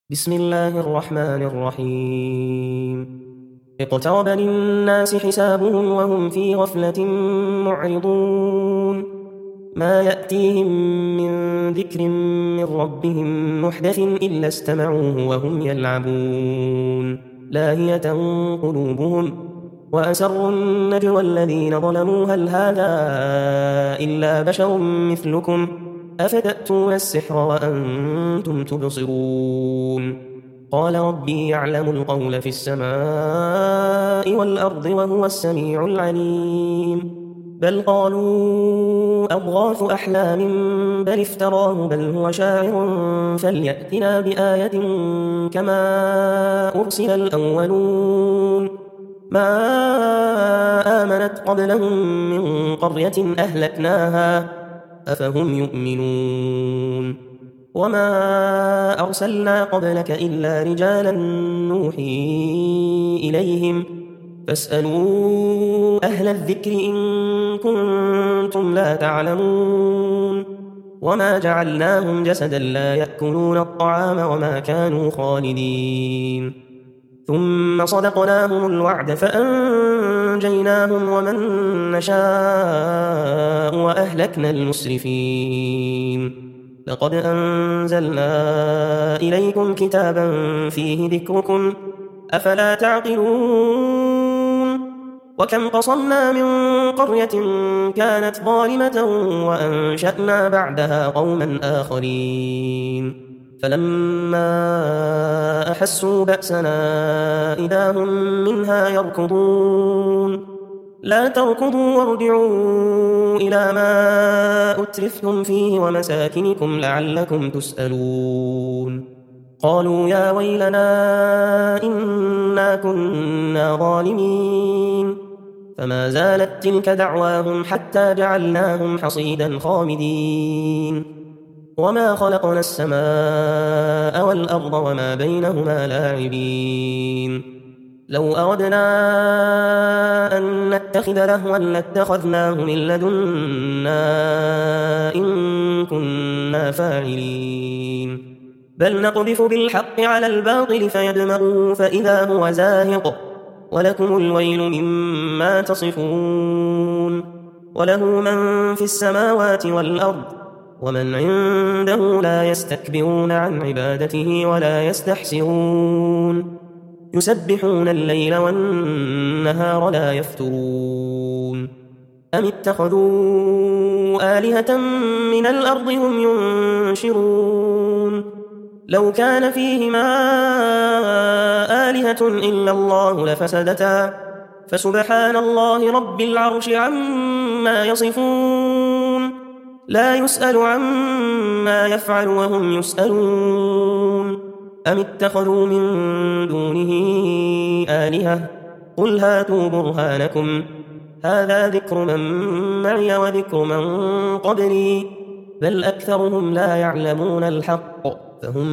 بسم الله الرحمن الرحيم. اقترب للناس حسابهم وهم في غفلة معرضون. ما يأتيهم من ذكر من ربهم محدث إلا استمعوه وهم يلعبون لاهية قلوبهم وأسروا النجوى الذين ظلموا هل هذا إلا بشر مثلكم أفتأتون السحر وأنتم تبصرون. قال ربي يعلم القول في السماء والأرض وهو السميع العليم. بل قالوا أضغاث أحلام بل افتراه بل هو شاعر فليأتنا بآية كما أرسل الأولون. ما آمنت قبلهم من قرية أهلكناها أفهم يؤمنون. وما أرسلنا قبلك إلا رجالا نوحي إليهم فاسألوا أهل الذكر إن كنتم لا تعلمون. وما جعلناهم جسدا لا يأكلون الطعام وما كانوا خالدين. ثم صدقناهم الوعد فأنجيناهم ومن نشاء وأهلكنا المسرفين. لقد أنزلنا إليكم كتابا فيه ذكركم أفلا تعقلون. وكم قصمنا من قرية كانت ظالمة وأنشأنا بعدها قوما آخرين فلما أحسوا بأسنا إذا هم منها يركضون. لا تركضوا وارجعوا إلى ما أترفتم فيه ومساكنكم لعلكم تسألون. قالوا يا ويلنا إنا كنا ظالمين فما زالت تلك دعواهم حتى جعلناهم حصيدا خامدين. وما خلقنا السماء والأرض وما بينهما لاعبين. لو أردنا أن نتخذ لهوا لاتخذناه من لدنا إن كنا فاعلين. بل نقذف بالحق على الباطل فيدمغه فإذا هو زاهق ولكم الويل مما تصفون. وله من في السماوات والأرض ومن عنده لا يستكبرون عن عبادته ولا يستحسرون. يسبحون الليل والنهار لا يفترون. أم اتخذوا آلهة من الأرض هم ينشرون. لو كان فيهما آلهة إلا الله لفسدتا فسبحان الله رب العرش عما يصفون. لا يسأل عما يفعل وهم يسألون. أم اتخذوا من دونه آلهة قل هاتوا برهانكم هذا ذكر من معي وذكر من قبلي بل أكثرهم لا يعلمون الحق فهم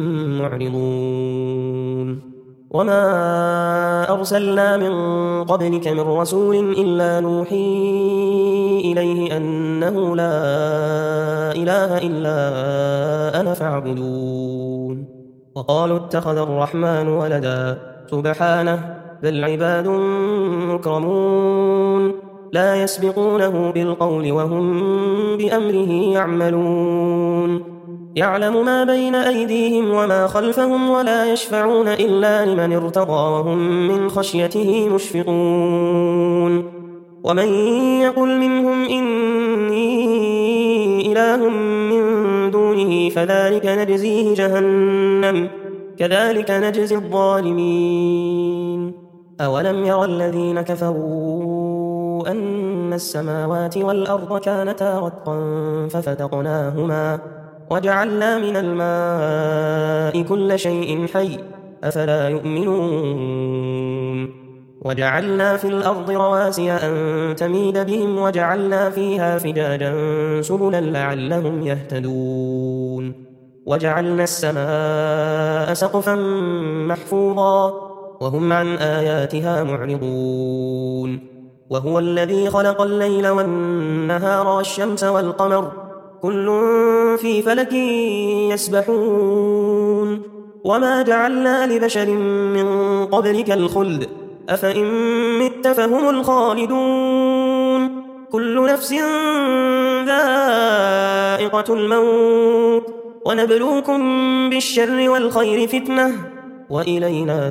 معرضون. وما أرسلنا من قبلك من رسول إلا نوحي إليه أنه لا إله إلا أنا فاعبدون. وقالوا اتخذ الرحمن ولدا سبحانه بل عباد مكرمون لا يسبقونه بالقول وهم بأمره يعملون. يعلم ما بين أيديهم وما خلفهم ولا يشفعون إلا لمن ارتضى وهم من خشيته مشفقون. ومن يقل منهم إني إله من دونه فذلك نجزيه جهنم كذلك نجزي الظالمين. أولم يرى الذين كفروا أن السماوات والأرض كانتا رتقا ففتقناهما وجعلنا من الماء كل شيء حي أفلا يؤمنون. وجعلنا في الأرض رواسي أن تميد بهم وجعلنا فيها فجاجا سبلا لعلهم يهتدون. وجعلنا السماء سقفا محفوظا وهم عن آياتها معرضون. وهو الذي خلق الليل والنهار والشمس والقمر كل في فلك يسبحون. وما جعلنا لبشر من قبلك الخلد أفإن مت فهم الخالدون كل نفس ذائقة الموت ونبلوكم بالشر والخير فتنة وإلينا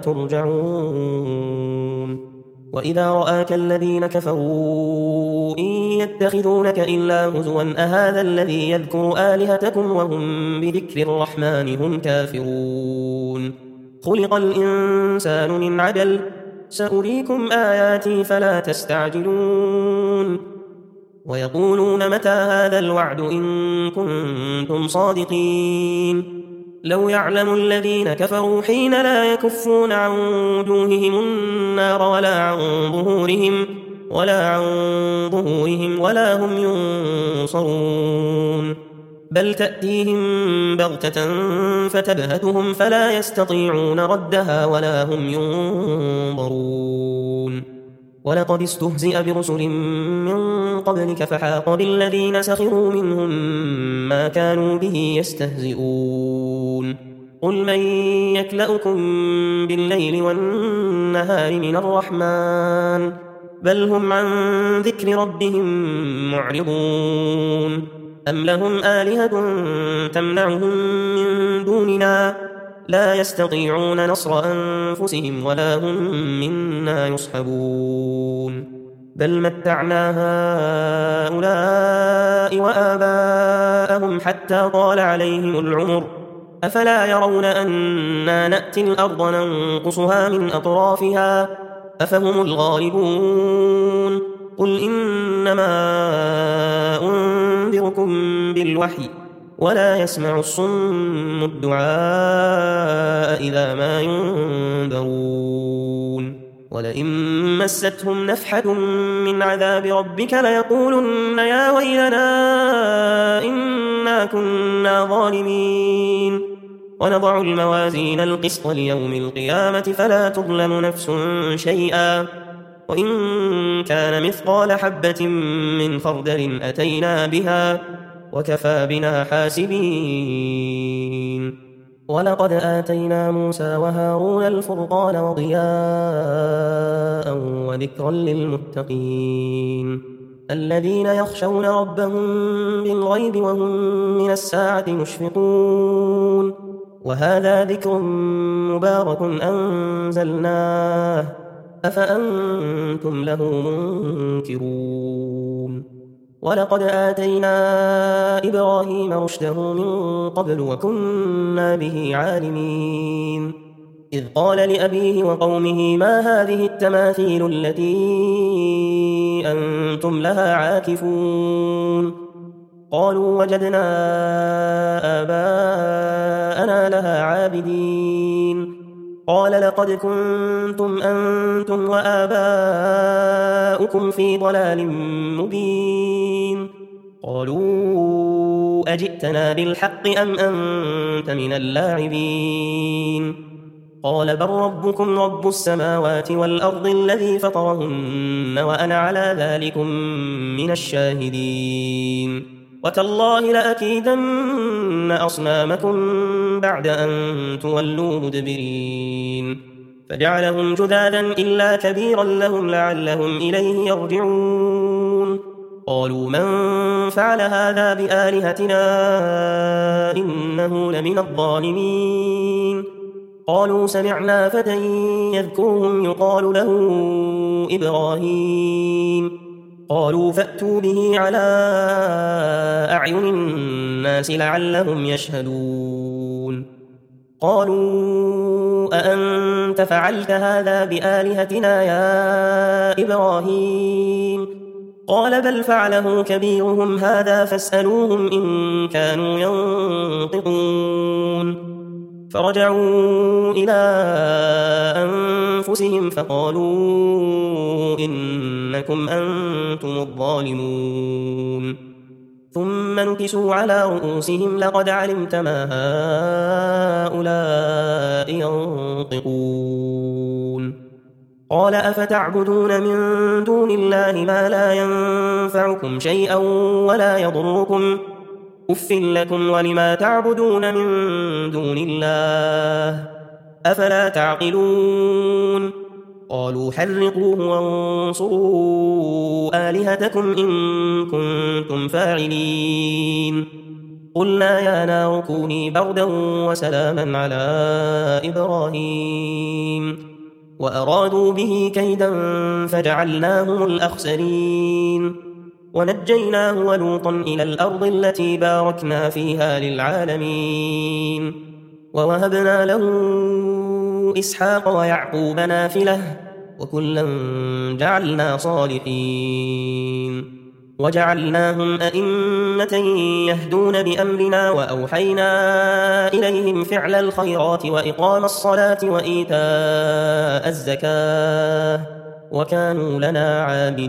ترجعون وإذا رآك الذين كفروا إن يتخذونك إلا هزوا أهذا الذي يذكر آلهتكم وهم بذكر الرحمن هم كافرون خلق الإنسان من عجل سأريكم آياتي فلا تستعجلون ويقولون متى هذا الوعد إن كنتم صادقين لو يعلم الذين كفروا حين لا يكفون عن وجوههم النار ولا عن ظهورهم ولا هم ينصرون بل تأتيهم بغتة فتبهتهم فلا يستطيعون ردها ولا هم ينظرون ولقد استهزئ برسل من قبلك فحاق بالذين سخروا منهم ما كانوا به يستهزئون قل من يكلؤكم بالليل والنهار من الرحمن بل هم عن ذكر ربهم معرضون أم لهم آلهة تمنعهم من دوننا لا يستطيعون نصر أنفسهم ولا هم منا يصحبون بل متعنا هؤلاء وآباءهم حتى طال عليهم العمر أفلا يرون أنا نأتي الأرض ننقصها من أطرافها أفهم الغالبون قل إنما أنذركم بالوحي ولا يسمع الصم الدعاء إذا ما ينذرون ولئن مستهم نفحة من عذاب ربك ليقولن يا ويلنا إنا كنا ظالمين ونضع الموازين القسط ليوم القيامة فلا تظلم نفس شيئا وإن كان مثقال حبة من خردل أتينا بها وكفى بنا حاسبين ولقد آتينا موسى وهارون الفرقان وضياء وذكرا للمتقين الذين يخشون ربهم بالغيب وهم من الساعة مشفقون وهذا ذكر مبارك أنزلناه أفأنتم له منكرون ولقد آتينا إبراهيم رشده من قبل وكنا به عالمين إذ قال لأبيه وقومه ما هذه التماثيل التي أنتم لها عاكفون قالوا وجدنا آباءنا لها عابدين قال لقد كنتم أنتم وآباؤكم في ضلال مبين قالوا أجئتنا بالحق أم أنت من اللاعبين قال بل ربكم رب السماوات والأرض الذي فطرهن وأنا على ذلكم من الشاهدين وتالله لأكيدن أصنامكم بعد أن تولوا مدبرين فجعلهم جذاذا إلا كبيرا لهم لعلهم إليه يرجعون قالوا من فعل هذا بآلهتنا إنه لمن الظالمين قالوا سمعنا فتى يذكرهم يقال له إبراهيم قالوا فأتوا به على أعين الناس لعلهم يشهدون قالوا أأنت فعلت هذا بآلهتنا يا إبراهيم قال بل فعله كبيرهم هذا فاسألوهم إن كانوا ينطقون فرجعوا إلى أنفسهم فقالوا إنكم أنتم الظالمون ثم نكسوا على رؤوسهم لقد علمت ما هؤلاء ينطقون قال أفتعبدون من دون الله ما لا ينفعكم شيئا ولا يضركم أف لكم ولما تعبدون من دون الله أفلا تعقلون قالوا حرقوه وانصروا آلهتكم إن كنتم فاعلين قلنا يا نار كوني بردا وسلاما على إبراهيم وأرادوا به كيدا فجعلناهم الأخسرين ونجيناه ولوطا إلى الأرض التي باركنا فيها للعالمين ووهبنا له إسحاق ويعقوب نافلة وكلا جعلنا صالحين وجعلناهم أئمة يهدون بأمرنا وأوحينا إليهم فعل الخيرات وإقام الصلاة وإيتاء الزكاة وكانوا لنا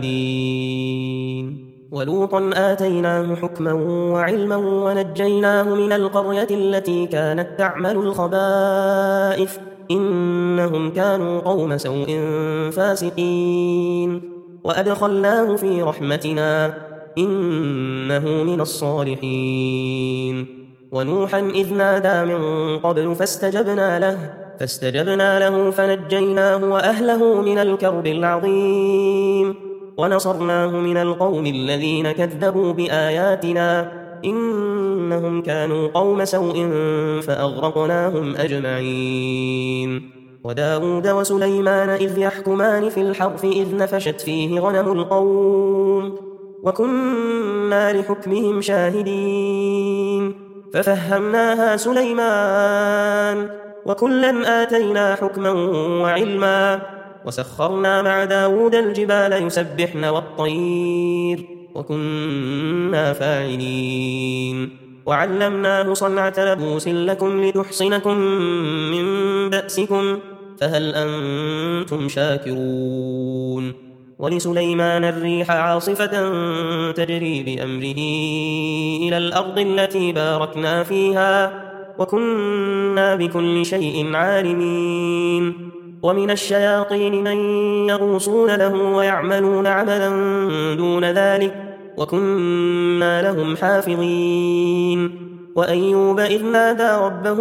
عابدين ولوطا آتيناه حكما وعلما ونجيناه من القرية التي كانت تعمل الخبائث إنهم كانوا قوم سوء فاسقين وأدخلناه في رحمتنا إنه من الصالحين ونوحا إذ نادى من قبل فاستجبنا له فنجيناه وأهله من الكرب العظيم ونصرناه من القوم الذين كذبوا بآياتنا إنهم كانوا قوم سوء فأغرقناهم أجمعين وداود وسليمان إذ يحكمان في الحرث إذ نفشت فيه غنم القوم وكنا لحكمهم شاهدين ففهمناها سليمان وكلا آتينا حكما وعلما وسخرنا مع داود الجبال يسبحن والطير وكنا فاعلين وعلمناه صنعة لبوس لكم لتحصنكم من بأسكم فهل أنتم شاكرون ولسليمان الريح عاصفة تجري بأمره إلى الأرض التي باركنا فيها وكنا بكل شيء عالمين ومن الشياطين من يغوصون له ويعملون عملا دون ذلك وكنا لهم حافظين وأيوب إذ نادى ربه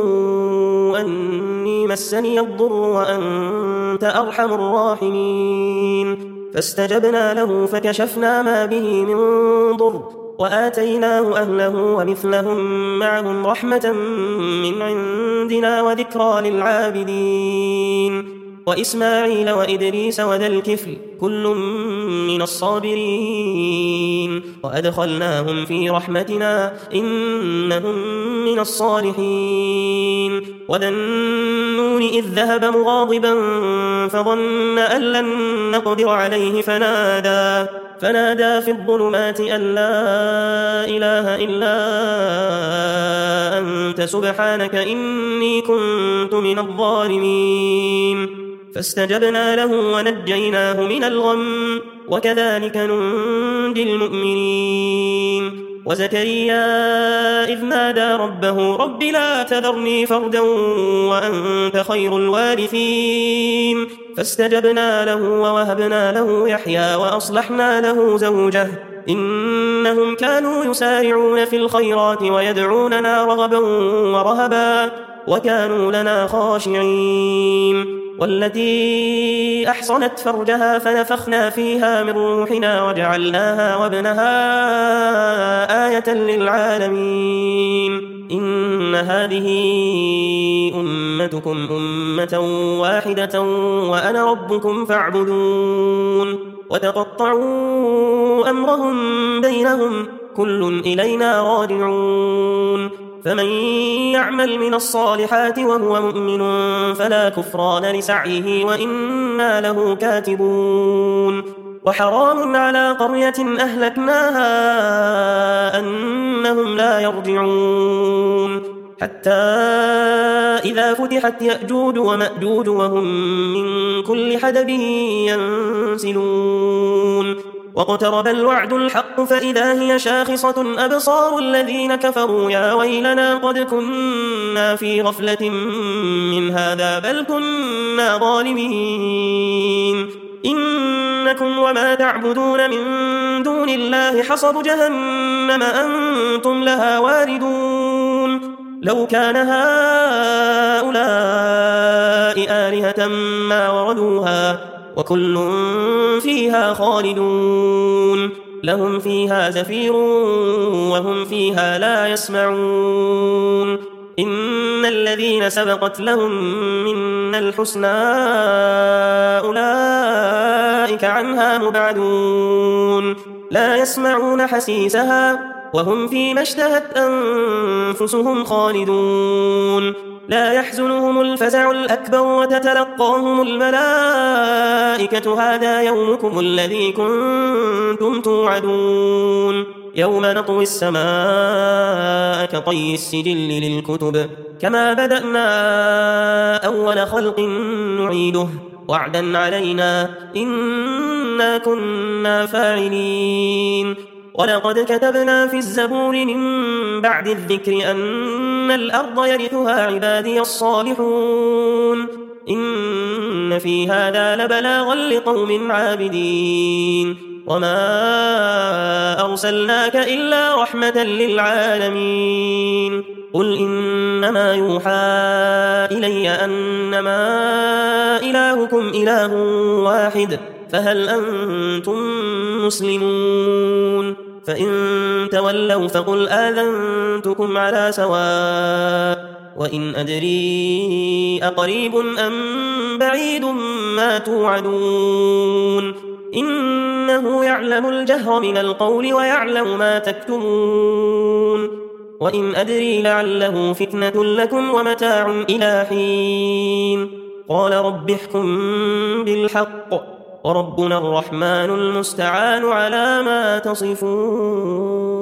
أني مسني الضر وأنت أرحم الراحمين فاستجبنا له فكشفنا ما به من ضر وآتيناه أهله ومثلهم معهم رحمة من عندنا وذكرى للعابدين وإسماعيل وإدريس وذا الكفل كل من الصابرين وأدخلناهم في رحمتنا إنهم من الصالحين وذا النون إذ ذهب مغاضبا فظن أن لن نقدر عليه فنادى في الظلمات أن لا إله إلا أنت سبحانك إني كنت من الظالمين فاستجبنا له ونجيناه من الغم وكذلك ننجي المؤمنين وزكريا إذ نادى ربه رب لا تذرني فردا وأنت خير الوارثين فاستجبنا له ووهبنا له يحيى وأصلحنا له زوجه إنهم كانوا يسارعون في الخيرات ويدعوننا رغبا ورهبا وكانوا لنا خاشعين والتي أحصنت فرجها فنفخنا فيها من روحنا وجعلناها وابنها آية للعالمين إن هذه أمتكم أمة واحدة وأنا ربكم فاعبدون وتقطعوا أمرهم بينهم كل إلينا راجعون فمن يعمل من الصالحات وهو مؤمن فلا كفران لسعيه وإنا له كاتبون وحرام على قرية أهلكناها أنهم لا يرجعون حتى إذا فتحت يأجوج ومأجوج وهم من كل حدب ينسلون واقترب الوعد الحق فإذا هي شاخصة أبصار الذين كفروا يا ويلنا قد كنا في غفلة من هذا بل كنا ظالمين إنكم وما تعبدون من دون الله حصب جهنم أنتم لها واردون لو كان هؤلاء آلهة ما وردوها وكل فيها خالدون لهم فيها زفير وهم فيها لا يسمعون إن الذين سبقت لهم منا الحسنى أولئك عنها مبعدون لا يسمعون حسيسها وهم فيما اشتهت أنفسهم خالدون لا يحزنهم الفزع الأكبر وتتلقاهم الملائكة هذا يومكم الذي كنتم توعدون يوم نطوي السماء كطي السجل للكتب كما بدأنا أول خلق نعيده وعدا علينا إنا كنا فاعلين ولقد كتبنا في الزبور من بعد الذكر أن الأرض يرثها عبادي الصالحون إن في هذا لبلاغا لقوم عابدين وما أرسلناك إلا رحمة للعالمين قل إنما يوحى إلي أنما إلهكم إله واحد فهل أنتم مسلمون فإن تولوا فقل آذنتكم على سواء وإن أدري أقريب أم بعيد ما توعدون إنه يعلم الجهر من القول ويعلم ما تكتمون وإن أدري لعله فتنة لكم ومتاع إلى حين قال رب احكم بالحق وربنا الرحمن المستعان على ما تصفون